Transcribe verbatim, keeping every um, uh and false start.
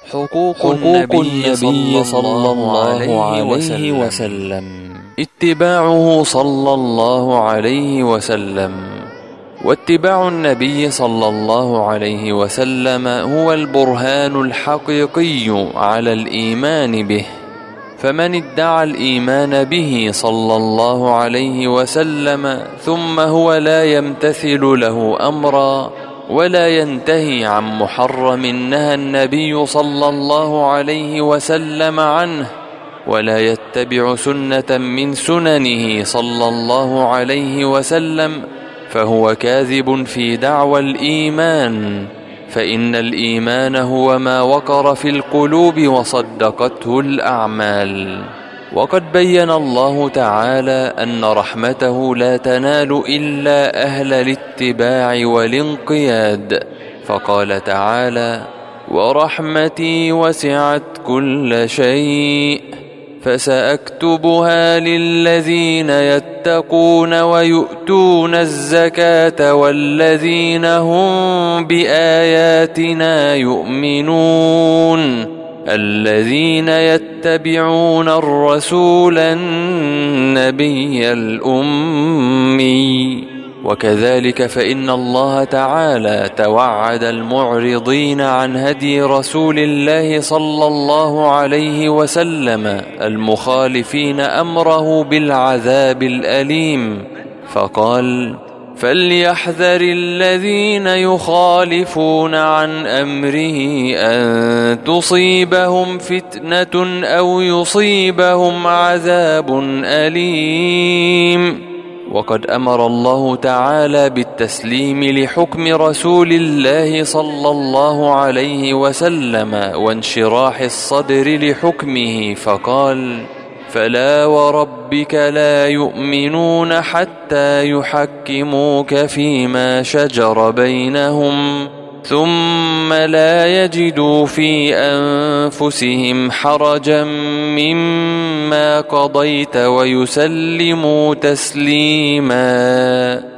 حقوق النبي صلى الله عليه وسلم. اتباعه صلى الله عليه وسلم. واتباع النبي صلى الله عليه وسلم هو البرهان الحقيقي على الإيمان به، فمن ادعى الإيمان به صلى الله عليه وسلم ثم هو لا يمتثل له أمرا ولا ينتهي عن محرم نهى النبي صلى الله عليه وسلم عنه، ولا يتبع سنة من سننه صلى الله عليه وسلم، فهو كاذب في دعوى الإيمان، فإن الإيمان هو ما وقر في القلوب وصدقته الأعمال. وقد بين الله تعالى أن رحمته لا تنال إلا أهل الاتباع والانقياد، فقال تعالى: ورحمتي وسعت كل شيء فسأكتبها للذين يتقون ويؤتون الزكاة والذين هم بآياتنا يؤمنون، الذين يتبعون الرسول النبي الأمي. وكذلك فإن الله تعالى توعد المعرضين عن هدي رسول الله صلى الله عليه وسلم المخالفين أمره بالعذاب الأليم، فقال: فليحذر الذين يخالفون عن أمره أن تصيبهم فتنة أو يصيبهم عذاب أليم. وقد أمر الله تعالى بالتسليم لحكم رسول الله صلى الله عليه وسلم وانشراح الصدر لحكمه، فقال: فلا وربك لا يؤمنون حتى يحكموك فيما شجر بينهم ثم لا يجدوا في أنفسهم حرجا مما قضيت ويسلموا تسليما.